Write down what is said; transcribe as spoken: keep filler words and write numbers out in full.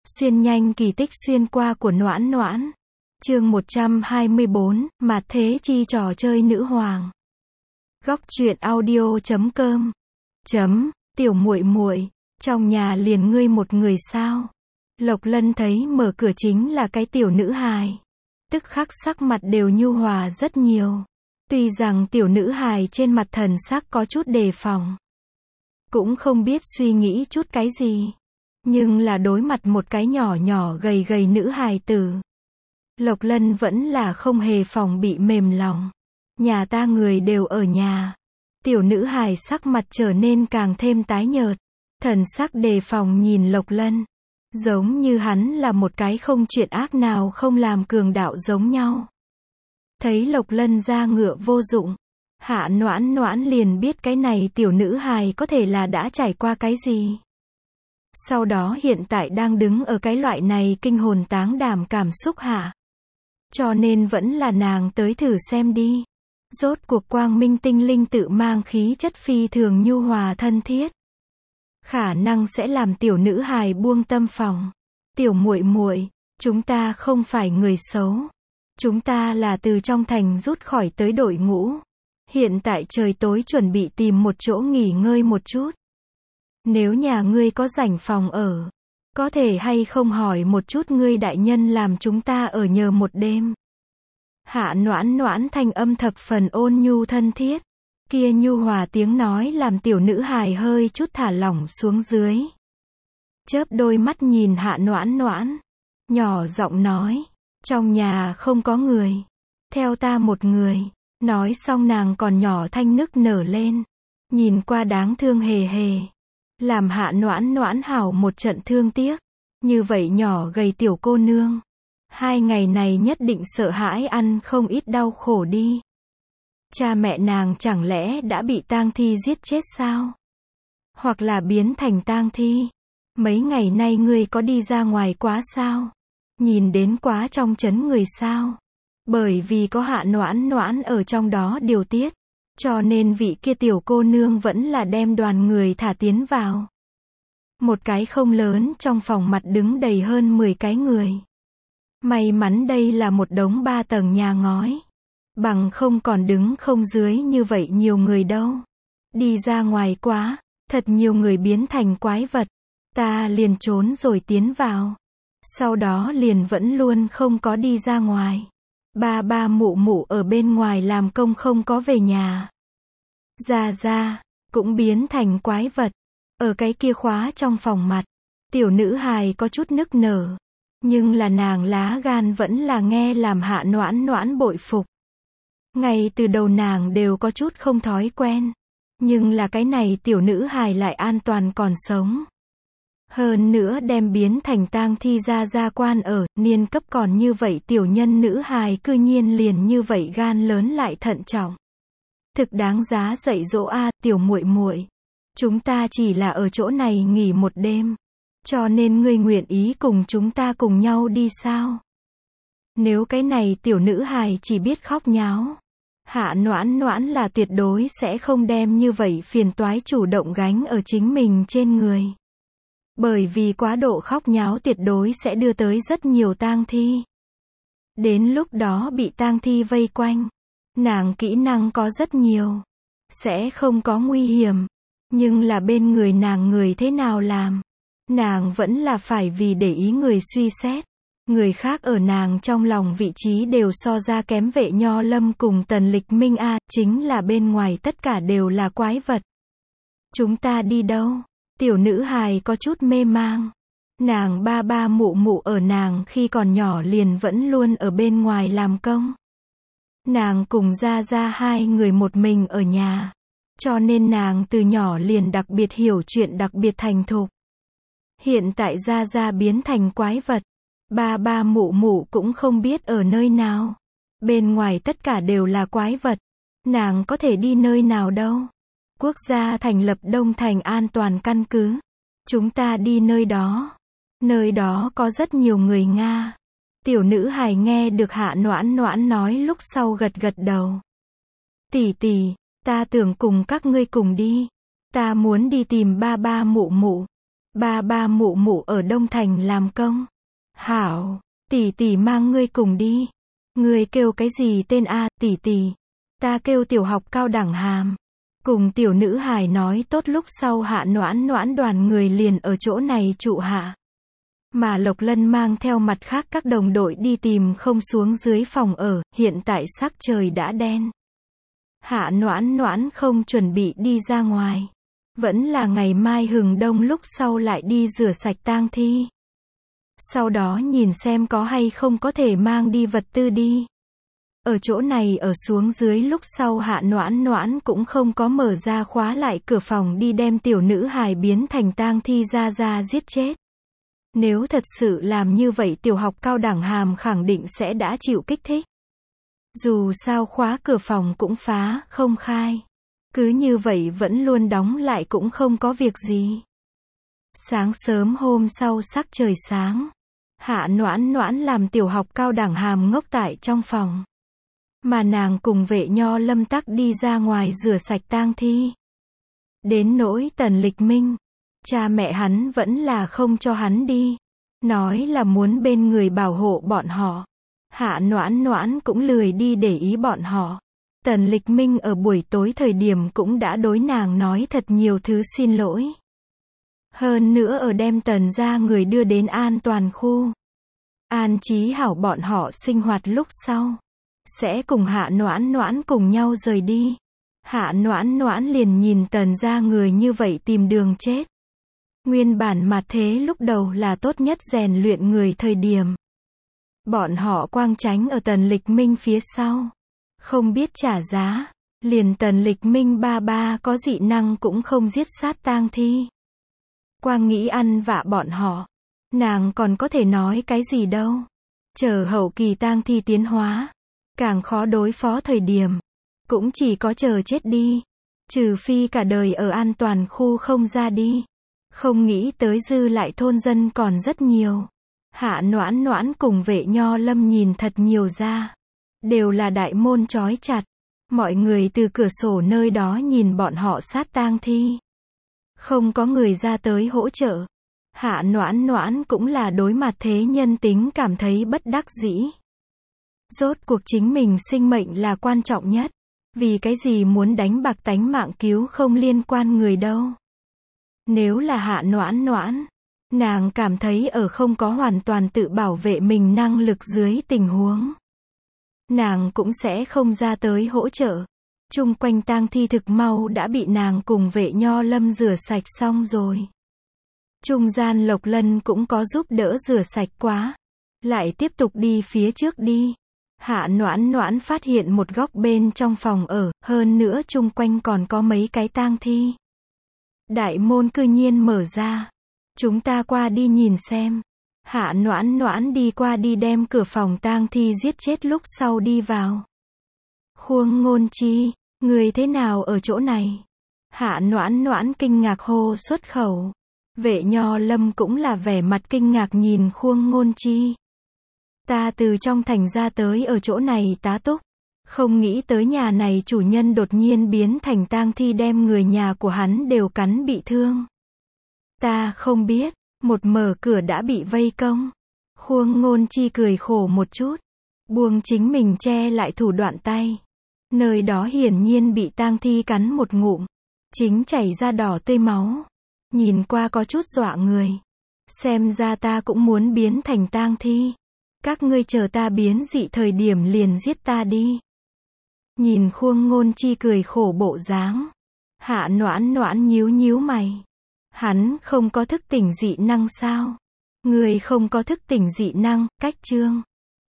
Xuyên nhanh kỳ tích xuyên qua của Noãn Noãn. Chương một trăm hai mươi bốn, Mạt Thế Chi trò chơi nữ hoàng. Góc truyện audio chấm com. Chấm, tiểu muội muội, trong nhà liền ngươi một người sao? Lộc Lân thấy mở cửa chính là cái tiểu nữ hài. Tức khắc sắc mặt đều nhu hòa rất nhiều. Tuy rằng tiểu nữ hài trên mặt thần sắc có chút đề phòng. Cũng không biết suy nghĩ chút cái gì. Nhưng là đối mặt một cái nhỏ nhỏ gầy gầy nữ hài tử. Lộc Lân vẫn là không hề phòng bị mềm lòng. Nhà ta người đều ở nhà. Tiểu nữ hài sắc mặt trở nên càng thêm tái nhợt. Thần sắc đề phòng nhìn Lộc Lân. Giống như hắn là một cái không chuyện ác nào không làm cường đạo giống nhau. Thấy Lộc Lân ra ngựa vô dụng. Hạ Noãn Noãn liền biết cái này tiểu nữ hài có thể là đã trải qua cái gì. Sau đó hiện tại đang đứng ở cái loại này kinh hồn táng đảm cảm xúc hạ. Cho nên vẫn là nàng tới thử xem đi. Rốt cuộc quang minh tinh linh tự mang khí chất phi thường nhu hòa thân thiết. Khả năng sẽ làm tiểu nữ hài buông tâm phòng. Tiểu muội muội, chúng ta không phải người xấu. Chúng ta là từ trong thành rút khỏi tới đội ngũ. Hiện tại trời tối chuẩn bị tìm một chỗ nghỉ ngơi một chút. Nếu nhà ngươi có rảnh phòng ở, có thể hay không hỏi một chút ngươi đại nhân làm chúng ta ở nhờ một đêm. Hạ Noãn Noãn thanh âm thập phần ôn nhu thân thiết. Kia nhu hòa tiếng nói làm tiểu nữ hài hơi chút thả lỏng xuống dưới. Chớp đôi mắt nhìn Hạ Noãn Noãn. Nhỏ giọng nói. Trong nhà không có người. Theo ta một người. Nói xong nàng còn nhỏ thanh nức nở lên. Nhìn qua đáng thương hề hề. Làm Hạ Noãn Noãn hảo một trận thương tiếc. Như vậy nhỏ gầy tiểu cô nương. Hai ngày này nhất định sợ hãi ăn không ít đau khổ đi. Cha mẹ nàng chẳng lẽ đã bị tang thi giết chết sao? Hoặc là biến thành tang thi? Mấy ngày nay ngươi có đi ra ngoài quá sao? Nhìn đến quá trong trấn người sao? Bởi vì có Hạ Noãn Noãn ở trong đó điều tiết. Cho nên vị kia tiểu cô nương vẫn là đem đoàn người thả tiến vào. Một cái không lớn trong phòng mặt đứng đầy hơn mười cái người. May mắn đây là một đống ba tầng nhà ngói. Bằng không còn đứng không dưới như vậy nhiều người đâu. Đi ra ngoài quá, thật nhiều người biến thành quái vật. Ta liền trốn rồi tiến vào. Sau đó liền vẫn luôn không có đi ra ngoài. Ba ba mụ mụ ở bên ngoài làm công không có về nhà. Ra ra, cũng biến thành quái vật. Ở cái kia khóa trong phòng mặt. Tiểu nữ hài có chút nức nở. Nhưng là nàng lá gan vẫn là nghe làm Hạ Noãn Noãn bội phục. Ngay từ đầu nàng đều có chút không thói quen. Nhưng là cái này tiểu nữ hài lại an toàn còn sống. Hơn nữa đem biến thành tang thi ra ra quan ở, niên cấp còn như vậy tiểu nhân nữ hài cư nhiên liền như vậy gan lớn lại thận trọng. Thực đáng giá dạy dỗ a, tiểu muội muội. Chúng ta chỉ là ở chỗ này nghỉ một đêm. Cho nên ngươi nguyện ý cùng chúng ta cùng nhau đi sao? Nếu cái này tiểu nữ hài chỉ biết khóc nháo. Hạ Noãn Noãn là tuyệt đối sẽ không đem như vậy phiền toái chủ động gánh ở chính mình trên người. Bởi vì quá độ khóc nháo tuyệt đối sẽ đưa tới rất nhiều tang thi. Đến lúc đó bị tang thi vây quanh. Nàng kỹ năng có rất nhiều. Sẽ không có nguy hiểm. Nhưng là bên người nàng người thế nào làm? Nàng vẫn là phải vì để ý người suy xét. Người khác ở nàng trong lòng vị trí đều so ra kém Vệ Nho Lâm cùng Tần Lịch Minh a, à, chính là bên ngoài tất cả đều là quái vật. Chúng ta đi đâu? Tiểu nữ hài có chút mê mang. Nàng ba ba mụ mụ ở nàng khi còn nhỏ liền vẫn luôn ở bên ngoài làm công. Nàng cùng ra ra hai người một mình ở nhà. Cho nên nàng từ nhỏ liền đặc biệt hiểu chuyện đặc biệt thành thục. Hiện tại ra ra biến thành quái vật. Ba ba mụ mụ cũng không biết ở nơi nào. Bên ngoài tất cả đều là quái vật. Nàng có thể đi nơi nào đâu. Quốc gia thành lập Đông Thành an toàn căn cứ. Chúng ta đi nơi đó. Nơi đó có rất nhiều người Nga. Tiểu nữ hài nghe được Hạ Noãn Noãn nói lúc sau gật gật đầu. Tỷ tỷ, ta tưởng cùng các ngươi cùng đi. Ta muốn đi tìm ba ba mụ mụ. Ba ba mụ mụ ở Đông Thành làm công. Hảo, tỷ tỷ mang ngươi cùng đi. Ngươi kêu cái gì tên a, tỷ tỷ? Ta kêu tiểu học cao đẳng hàm. Cùng tiểu nữ hài nói tốt lúc sau Hạ Noãn Noãn đoàn người liền ở chỗ này trụ hạ. Mà Lộc Lân mang theo mặt khác các đồng đội đi tìm không xuống dưới phòng ở, hiện tại sắc trời đã đen. Hạ Noãn Noãn không chuẩn bị đi ra ngoài. Vẫn là ngày mai hừng đông lúc sau lại đi rửa sạch tang thi. Sau đó nhìn xem có hay không có thể mang đi vật tư đi. Ở chỗ này ở xuống dưới lúc sau Hạ Noãn Noãn cũng không có mở ra khóa lại cửa phòng đi đem tiểu nữ hài biến thành tang thi ra ra giết chết. Nếu thật sự làm như vậy tiểu học cao đẳng hàm khẳng định sẽ đã chịu kích thích. Dù sao khóa cửa phòng cũng phá không khai. Cứ như vậy vẫn luôn đóng lại cũng không có việc gì. Sáng sớm hôm sau sắc trời sáng. Hạ Noãn Noãn làm tiểu học cao đẳng hàm ngốc tại trong phòng. Mà nàng cùng Vệ Nho Lâm tắc đi ra ngoài rửa sạch tang thi. Đến nỗi Tần Lịch Minh, cha mẹ hắn vẫn là không cho hắn đi. Nói là muốn bên người bảo hộ bọn họ. Hạ Noãn Noãn cũng lười đi để ý bọn họ. Tần Lịch Minh ở buổi tối thời điểm cũng đã đối nàng nói thật nhiều thứ xin lỗi. Hơn nữa ở đem Tần ra người đưa đến an toàn khu. An trí hảo bọn họ sinh hoạt lúc sau. Sẽ cùng Hạ Noãn Noãn cùng nhau rời đi. Hạ Noãn Noãn liền nhìn Tần ra người như vậy tìm đường chết. Nguyên bản mà thế lúc đầu là tốt nhất rèn luyện người thời điểm. Bọn họ quang tránh ở Tần Lịch Minh phía sau. Không biết trả giá. Liền Tần Lịch Minh ba ba có dị năng cũng không giết sát tang thi. Quang nghĩ ăn vạ bọn họ. Nàng còn có thể nói cái gì đâu. Chờ hậu kỳ tang thi tiến hóa. Càng khó đối phó thời điểm. Cũng chỉ có chờ chết đi. Trừ phi cả đời ở an toàn khu không ra đi. Không nghĩ tới dư lại thôn dân còn rất nhiều. Hạ Noãn Noãn cùng Vệ Nho Lâm nhìn thật nhiều ra. Đều là đại môn trói chặt. Mọi người từ cửa sổ nơi đó nhìn bọn họ sát tang thi. Không có người ra tới hỗ trợ. Hạ Noãn Noãn cũng là đối mặt thế nhân tính cảm thấy bất đắc dĩ. Rốt cuộc chính mình sinh mệnh là quan trọng nhất. Vì cái gì muốn đánh bạc tánh mạng cứu không liên quan người đâu. Nếu là Hạ Noãn Noãn, nàng cảm thấy ở không có hoàn toàn tự bảo vệ mình năng lực dưới tình huống. Nàng cũng sẽ không ra tới hỗ trợ. Chung quanh tang thi thực mau đã bị nàng cùng Vệ Nho Lâm rửa sạch xong rồi. Trung gian Lộc Lân cũng có giúp đỡ rửa sạch quá. Lại tiếp tục đi phía trước đi. Hạ Noãn Noãn phát hiện một góc bên trong phòng ở, hơn nữa chung quanh còn có mấy cái tang thi. Đại môn cư nhiên mở ra. Chúng ta qua đi nhìn xem. Hạ Noãn Noãn đi qua đi đem cửa phòng tang thi giết chết lúc sau đi vào. Khuông Ngôn Chi, người thế nào ở chỗ này? Hạ Noãn Noãn kinh ngạc hô xuất khẩu. Vệ Nho Lâm cũng là vẻ mặt kinh ngạc nhìn Khuông Ngôn Chi. Ta từ trong thành ra tới ở chỗ này tá túc. Không nghĩ tới nhà này chủ nhân đột nhiên biến thành tang thi đem người nhà của hắn đều cắn bị thương. Ta không biết, một mở cửa đã bị vây công. Khuông Ngôn Chi cười khổ một chút. Buông chính mình che lại thủ đoạn tay. Nơi đó hiển nhiên bị tang thi cắn một ngụm. Chính chảy ra đỏ tươi máu. Nhìn qua có chút dọa người. Xem ra ta cũng muốn biến thành tang thi. Các ngươi chờ ta biến dị thời điểm liền giết ta đi. Nhìn Khuông Ngôn Chi cười khổ bộ dáng. Hạ Noãn Noãn nhíu nhíu mày. Hắn không có thức tỉnh dị năng sao? Người không có thức tỉnh dị năng, cách chương.